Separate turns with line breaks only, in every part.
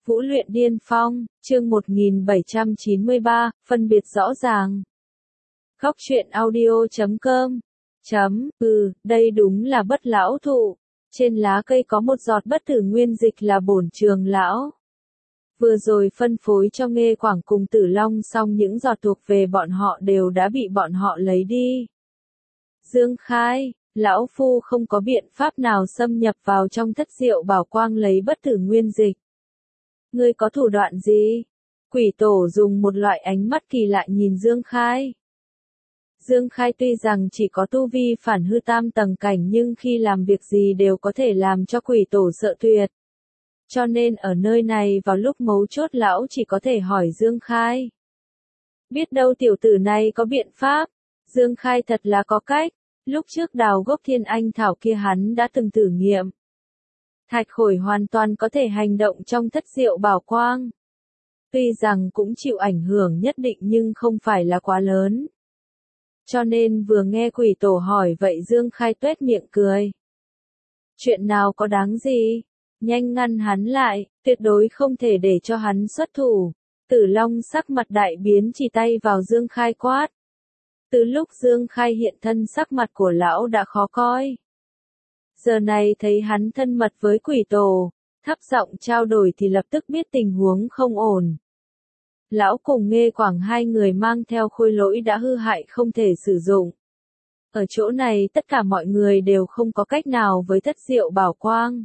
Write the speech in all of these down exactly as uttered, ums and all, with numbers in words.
Vũ luyện điên phong, chương một nghìn bảy trăm chín mươi ba, phân biệt rõ ràng. Góc truyện audio chấm com chấm, ừ, đây đúng là bất lão thụ. Trên lá cây có một giọt bất tử nguyên dịch là bổn trường lão. Vừa rồi phân phối cho Nghê Quảng cùng Tử Long xong những giọt thuộc về bọn họ đều đã bị bọn họ lấy đi. Dương Khai, lão phu không có biện pháp nào xâm nhập vào trong thất diệu bảo quang lấy bất tử nguyên dịch. Ngươi có thủ đoạn gì? Quỷ tổ dùng một loại ánh mắt kỳ lạ nhìn Dương Khai. Dương Khai tuy rằng chỉ có tu vi phản hư tam tầng cảnh nhưng khi làm việc gì đều có thể làm cho quỷ tổ sợ tuyệt. Cho nên ở nơi này vào lúc mấu chốt lão chỉ có thể hỏi Dương Khai. Biết đâu tiểu tử này có biện pháp. Dương Khai thật là có cách. Lúc trước đào gốc thiên anh thảo kia hắn đã từng thử nghiệm. Thạch khổi hoàn toàn có thể hành động trong thất diệu bảo quang. Tuy rằng cũng chịu ảnh hưởng nhất định nhưng không phải là quá lớn. Cho nên vừa nghe quỷ tổ hỏi vậy Dương Khai tuét miệng cười. Chuyện nào có đáng gì? Nhanh ngăn hắn lại, tuyệt đối không thể để cho hắn xuất thủ. Tử Long sắc mặt đại biến chỉ tay vào Dương Khai quát. Từ lúc Dương Khai hiện thân sắc mặt của lão đã khó coi. Giờ này thấy hắn thân mật với quỷ tổ, thấp giọng trao đổi thì lập tức biết tình huống không ổn. Lão cùng Nghê Quảng hai người mang theo khôi lỗi đã hư hại không thể sử dụng. Ở chỗ này tất cả mọi người đều không có cách nào với thất diệu bảo quang.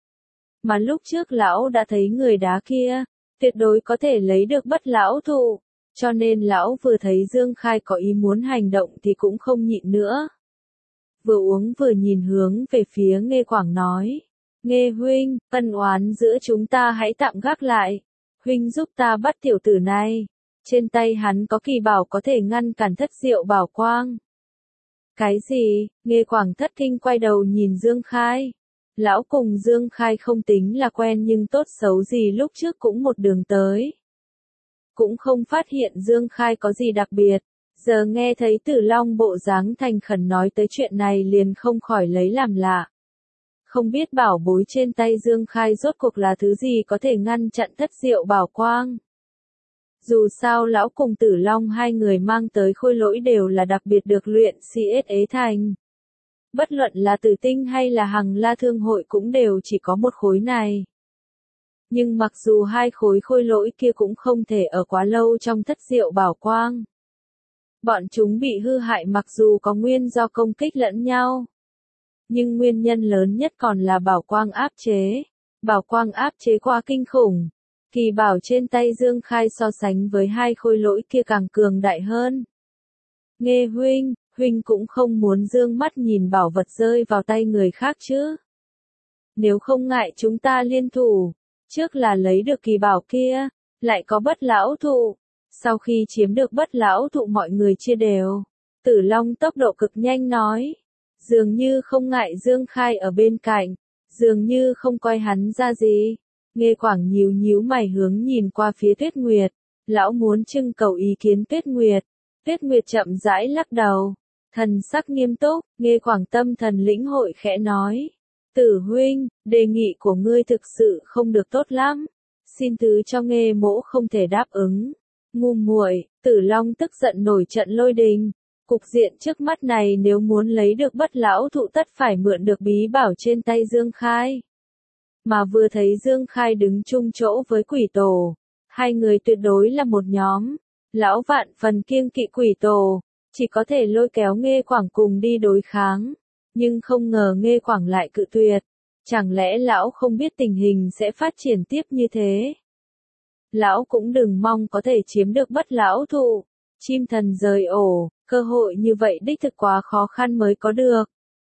Mà lúc trước lão đã thấy người đá kia, tuyệt đối có thể lấy được bất lão thụ, cho nên lão vừa thấy Dương Khai có ý muốn hành động thì cũng không nhịn nữa. Vừa uống vừa nhìn hướng về phía Nghê Quảng nói. Nghê huynh, ân oán giữa chúng ta hãy tạm gác lại. Huynh giúp ta bắt tiểu tử này. Trên tay hắn có kỳ bảo có thể ngăn cản thất diệu bảo quang. Cái gì? Nghê Quảng thất kinh quay đầu nhìn Dương Khai. Lão cùng Dương Khai không tính là quen nhưng tốt xấu gì lúc trước cũng một đường tới. Cũng không phát hiện Dương Khai có gì đặc biệt. Giờ nghe thấy Tử Long bộ dáng thành khẩn nói tới chuyện này liền không khỏi lấy làm lạ. Không biết bảo bối trên tay Dương Khai rốt cuộc là thứ gì có thể ngăn chặn thất diệu bảo quang. Dù sao lão cùng Tử Long hai người mang tới khôi lỗi đều là đặc biệt được luyện xê ét ế thành. Bất luận là Tử Tinh hay là Hằng La Thương Hội cũng đều chỉ có một khối này. Nhưng mặc dù hai khối khôi lỗi kia cũng không thể ở quá lâu trong thất diệu bảo quang. Bọn chúng bị hư hại mặc dù có nguyên do công kích lẫn nhau. Nhưng nguyên nhân lớn nhất còn là bảo quang áp chế. Bảo quang áp chế quá kinh khủng. Kỳ bảo trên tay Dương Khai so sánh với hai khôi lỗi kia càng cường đại hơn. Nghê huynh, huynh cũng không muốn dương mắt nhìn bảo vật rơi vào tay người khác chứ. Nếu không ngại chúng ta liên thủ. Trước là lấy được kỳ bảo kia, lại có bất lão thụ. Sau khi chiếm được bất lão thụ mọi người chia đều. Tử Long tốc độ cực nhanh nói. Dường như không ngại Dương Khai ở bên cạnh. Dường như không coi hắn ra gì. Nghê Quảng nhíu nhíu mày hướng nhìn qua phía Tuyết Nguyệt. Lão muốn trưng cầu ý kiến Tuyết Nguyệt. Tuyết Nguyệt chậm rãi lắc đầu. Thần sắc nghiêm túc, Nghê Quảng tâm thần lĩnh hội khẽ nói. Tử huynh, đề nghị của ngươi thực sự không được tốt lắm. Xin thứ cho Nghê mỗ không thể đáp ứng. Ngu muội, Tử Long tức giận nổi trận lôi đình. Cục diện trước mắt này nếu muốn lấy được bất lão thụ tất phải mượn được bí bảo trên tay Dương Khai. Mà vừa thấy Dương Khai đứng chung chỗ với quỷ tổ. Hai người tuyệt đối là một nhóm. Lão vạn phần kiêng kỵ quỷ tổ. Chỉ có thể lôi kéo Nghê Quảng cùng đi đối kháng. Nhưng không ngờ Nghê Quảng lại cự tuyệt. Chẳng lẽ lão không biết tình hình sẽ phát triển tiếp như thế? Lão cũng đừng mong có thể chiếm được bất lão thụ. Chim thần rời ổ, cơ hội như vậy đích thực quá khó khăn mới có được.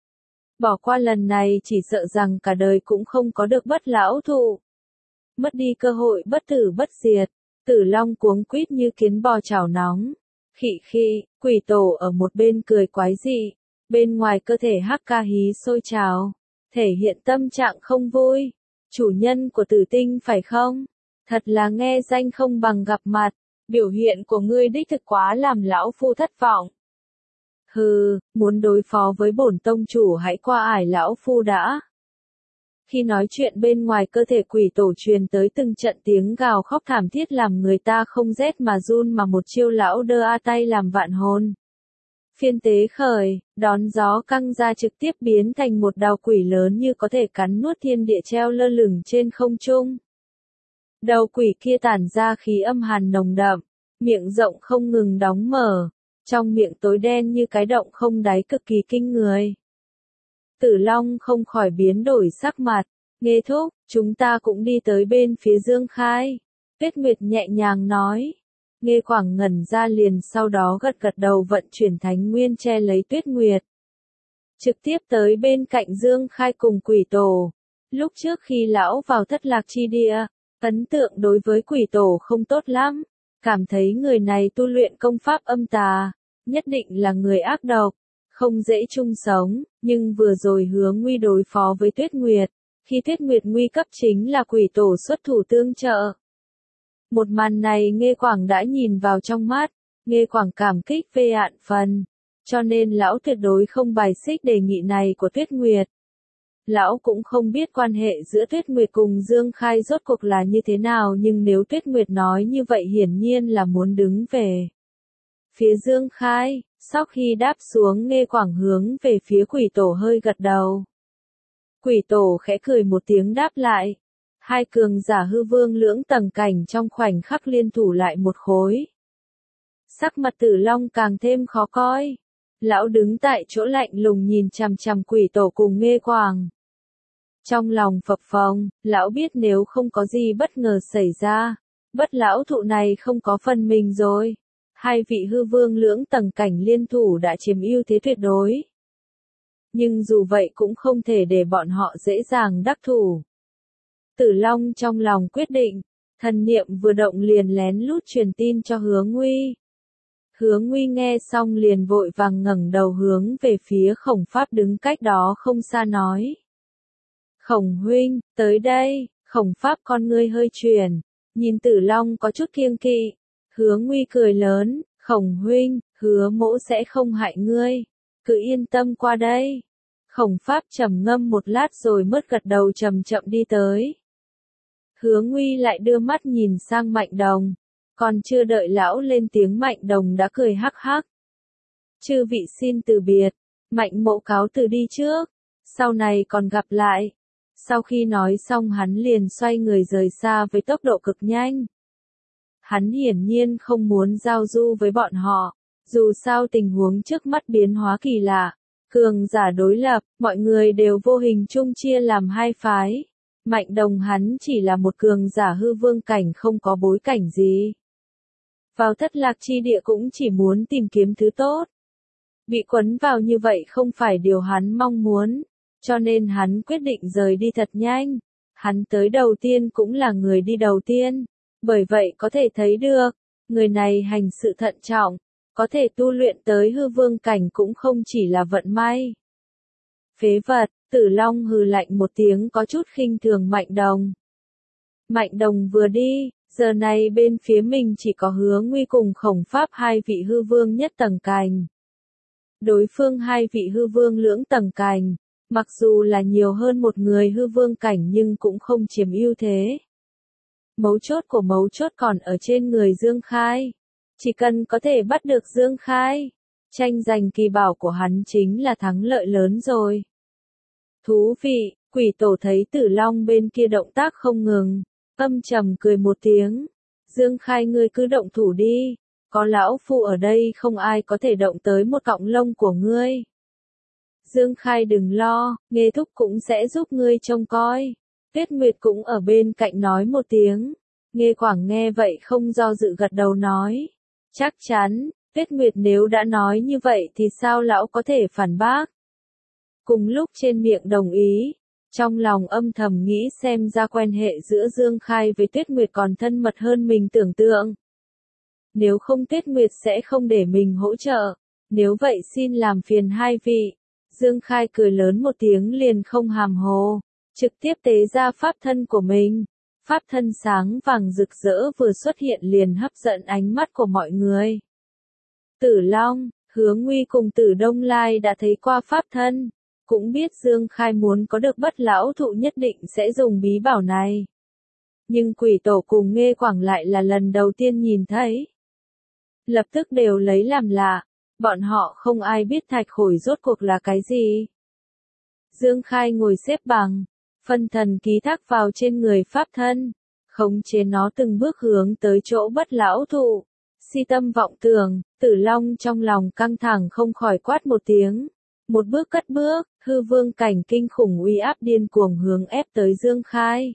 Bỏ qua lần này chỉ sợ rằng cả đời cũng không có được bất lão thụ. Mất đi cơ hội bất tử bất diệt. Tử Long cuống quýt như kiến bò chảo nóng. Khị khị, quỷ tổ ở một bên cười quái dị. Bên ngoài cơ thể hắc ca hí sôi trào. Thể hiện tâm trạng không vui. Chủ nhân của Tử Tinh phải không? Thật là nghe danh không bằng gặp mặt. Biểu hiện của ngươi đích thực quá làm lão phu thất vọng. Hừ, muốn đối phó với bổn tông chủ hãy qua ải lão phu đã. Khi nói chuyện bên ngoài cơ thể quỷ tổ truyền tới từng trận tiếng gào khóc thảm thiết làm người ta không rét mà run mà một chiêu lão đơ a tay làm vạn hồn. Phiên tế khởi, đón gió căng ra trực tiếp biến thành một đào quỷ lớn như có thể cắn nuốt thiên địa treo lơ lửng trên không trung. Đầu quỷ kia tản ra khí âm hàn nồng đậm, miệng rộng không ngừng đóng mở, trong miệng tối đen như cái động không đáy cực kỳ kinh người. Tử Long không khỏi biến đổi sắc mặt, Nghê thúc, chúng ta cũng đi tới bên phía Dương Khai. Tuyết Nguyệt nhẹ nhàng nói. Nghê Quảng ngẩn ra liền sau đó gật gật đầu vận chuyển thánh nguyên che lấy Tuyết Nguyệt. Trực tiếp tới bên cạnh Dương Khai cùng quỷ tổ. Lúc trước khi lão vào thất lạc chi địa, ấn tượng đối với quỷ tổ không tốt lắm. Cảm thấy người này tu luyện công pháp âm tà, nhất định là người ác độc, không dễ chung sống, nhưng vừa rồi hứa nguy đối phó với Tuyết Nguyệt, khi Tuyết Nguyệt nguy cấp chính là quỷ tổ xuất thủ tương trợ. Một màn này Nghê Quảng đã nhìn vào trong mắt, Nghê Quảng cảm kích về ạn phần, cho nên lão tuyệt đối không bài xích đề nghị này của Tuyết Nguyệt. Lão cũng không biết quan hệ giữa Tuyết Nguyệt cùng Dương Khai rốt cuộc là như thế nào nhưng nếu Tuyết Nguyệt nói như vậy hiển nhiên là muốn đứng về phía Dương Khai. Sau khi đáp xuống Nghê Quảng hướng về phía quỷ tổ hơi gật đầu. Quỷ tổ khẽ cười một tiếng đáp lại. Hai cường giả hư vương lưỡng tầng cảnh trong khoảnh khắc liên thủ lại một khối. Sắc mặt Tử Long càng thêm khó coi. Lão đứng tại chỗ lạnh lùng nhìn chằm chằm quỷ tổ cùng Nghê Quảng. Trong lòng phập phồng, lão biết nếu không có gì bất ngờ xảy ra, bất lão thụ này không có phần mình rồi. Hai vị hư vương lưỡng tầng cảnh liên thủ đã chiếm ưu thế tuyệt đối. Nhưng dù vậy cũng không thể để bọn họ dễ dàng đắc thủ. Tử Long trong lòng quyết định, thần niệm vừa động liền lén lút truyền tin cho Hứa Nguy. Hứa Nguy nghe xong liền vội vàng ngẩng đầu hướng về phía Khổng Pháp đứng cách đó không xa nói. Khổng huynh, tới đây, Khổng Pháp con ngươi hơi chuyển, nhìn Tử Long có chút kiêng kỵ. Hứa Nguy cười lớn, Khổng huynh, hứa mỗ sẽ không hại ngươi, cứ yên tâm qua đây. Khổng Pháp trầm ngâm một lát rồi mất gật đầu chậm chậm đi tới. Hứa Nguy lại đưa mắt nhìn sang Mạnh Đồng, còn chưa đợi lão lên tiếng Mạnh Đồng đã cười hắc hắc. Chư vị xin từ biệt, Mạnh mộ cáo từ đi trước, sau này còn gặp lại. Sau khi nói xong hắn liền xoay người rời xa với tốc độ cực nhanh. Hắn hiển nhiên không muốn giao du với bọn họ, dù sao tình huống trước mắt biến hóa kỳ lạ, cường giả đối lập, mọi người đều vô hình chung chia làm hai phái. Mạnh Đồng hắn chỉ là một cường giả hư vương cảnh không có bối cảnh gì. Vào thất lạc chi địa cũng chỉ muốn tìm kiếm thứ tốt. Bị quấn vào như vậy không phải điều hắn mong muốn, cho nên hắn quyết định rời đi thật nhanh. Hắn tới đầu tiên cũng là người đi đầu tiên. Bởi vậy có thể thấy được, người này hành sự thận trọng, có thể tu luyện tới hư vương cảnh cũng không chỉ là vận may. Phế vật, Tử Long hừ lạnh một tiếng có chút khinh thường Mạnh Đồng. Mạnh Đồng vừa đi, giờ này bên phía mình chỉ có Hứa Nguy cùng Khổng Pháp hai vị hư vương nhất tầng cành. Đối phương hai vị hư vương lưỡng tầng cành, mặc dù là nhiều hơn một người hư vương cảnh nhưng cũng không chiếm ưu thế. Mấu chốt của mấu chốt còn ở trên người Dương Khai. Chỉ cần có thể bắt được Dương Khai, tranh giành kỳ bảo của hắn chính là thắng lợi lớn rồi. Thú vị, quỷ tổ thấy Tử Long bên kia động tác không ngừng, âm trầm cười một tiếng. Dương Khai ngươi cứ động thủ đi, có lão phu ở đây không ai có thể động tới một cọng lông của ngươi. Dương Khai đừng lo, Nghê thúc cũng sẽ giúp ngươi trông coi. Tuyết Nguyệt cũng ở bên cạnh nói một tiếng. Nghê Quảng nghe vậy không do dự gật đầu nói. Chắc chắn, Tuyết Nguyệt nếu đã nói như vậy thì sao lão có thể phản bác. Cùng lúc trên miệng đồng ý, trong lòng âm thầm nghĩ xem ra quan hệ giữa Dương Khai với Tuyết Nguyệt còn thân mật hơn mình tưởng tượng. Nếu không Tuyết Nguyệt sẽ không để mình hỗ trợ, nếu vậy xin làm phiền hai vị. Dương Khai cười lớn một tiếng liền không hàm hồ. Trực tiếp tế ra pháp thân của mình. Pháp thân sáng vàng rực rỡ vừa xuất hiện liền hấp dẫn ánh mắt của mọi người. Tử Long, Hứa Nguy cùng Tử Đông Lai đã thấy qua pháp thân. cũng biết Dương Khai muốn có được bất lão thụ nhất định sẽ dùng bí bảo này. Nhưng quỷ tổ cùng Nghê Quảng lại là lần đầu tiên nhìn thấy. Lập tức đều lấy làm lạ, bọn họ không ai biết thạch khổi rốt cuộc là cái gì. Dương Khai ngồi xếp bằng, phân thần ký thác vào trên người pháp thân, khống chế nó từng bước hướng tới chỗ bất lão thụ. Si tâm vọng tưởng, Tử Long trong lòng căng thẳng không khỏi quát một tiếng. Một bước cất bước, hư vương cảnh kinh khủng uy áp điên cuồng hướng ép tới Dương Khai.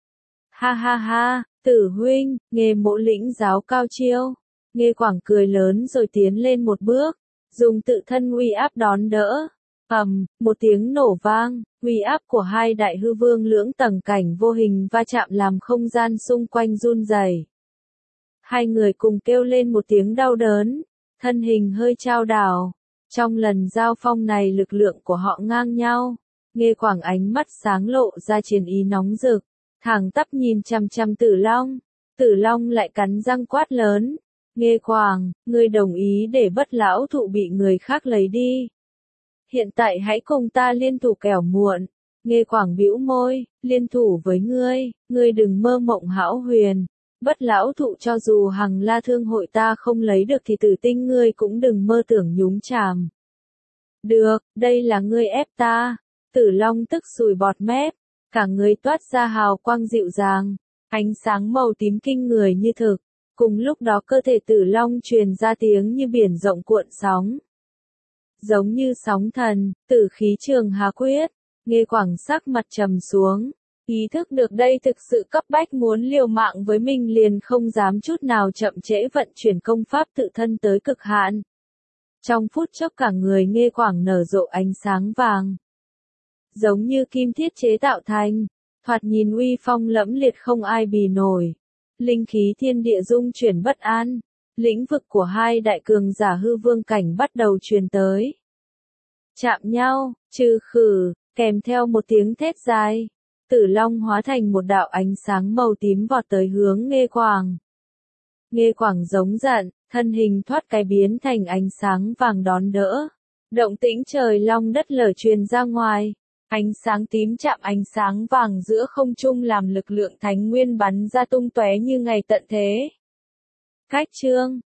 Ha ha ha, Tử huynh, Nghê Mỗ lĩnh giáo cao chiêu. Nghê Quảng cười lớn rồi tiến lên một bước, dùng tự thân uy áp đón đỡ. Ầm, một tiếng nổ vang, uy áp của hai đại hư vương lưỡng tầng cảnh vô hình va chạm làm không gian xung quanh run rẩy. Hai người cùng kêu lên một tiếng đau đớn, thân hình hơi chao đảo. Trong lần giao phong này lực lượng của họ ngang nhau. Nghê Quảng ánh mắt sáng lộ ra chiến ý nóng rực, thẳng tắp nhìn chằm chằm Tử Long. Tử Long lại cắn răng quát lớn. Nghê Quảng, ngươi đồng ý để bất lão thụ bị người khác lấy đi. Hiện tại hãy cùng ta liên thủ kẻo muộn. Nghê Quảng bĩu môi, liên thủ với ngươi, ngươi đừng mơ mộng hão huyền. Bất lão thụ cho dù Hằng La Thương hội ta không lấy được thì Tử Tinh ngươi cũng đừng mơ tưởng nhúng chàm. Được, đây là ngươi ép ta. Tử Long tức sùi bọt mép, cả người toát ra hào quang dịu dàng, ánh sáng màu tím kinh người như thực. Cùng lúc đó cơ thể Tử Long truyền ra tiếng như biển rộng cuộn sóng. Giống như sóng thần, tử khí trường hà quyết. Nghê Quảng sắc mặt trầm xuống. Ý thức được đây thực sự cấp bách muốn liều mạng với mình liền không dám chút nào chậm trễ vận chuyển công pháp tự thân tới cực hạn. Trong phút chốc cả người Nghê Quảng nở rộ ánh sáng vàng. Giống như kim thiết chế tạo thành, thoạt nhìn uy phong lẫm liệt không ai bì nổi. Linh khí thiên địa dung chuyển bất an, lĩnh vực của hai đại cường giả hư vương cảnh bắt đầu truyền tới. Chạm nhau, trừ khử, kèm theo một tiếng thét dài. Tử Long hóa thành một đạo ánh sáng màu tím vọt tới hướng Nghê Quảng. Nghê Quảng giống giận, thân hình thoát cái biến thành ánh sáng vàng đón đỡ. Động tĩnh trời long đất lở truyền ra ngoài. Ánh sáng tím chạm ánh sáng vàng giữa không trung làm lực lượng thánh nguyên bắn ra tung tóe như ngày tận thế. Cách chương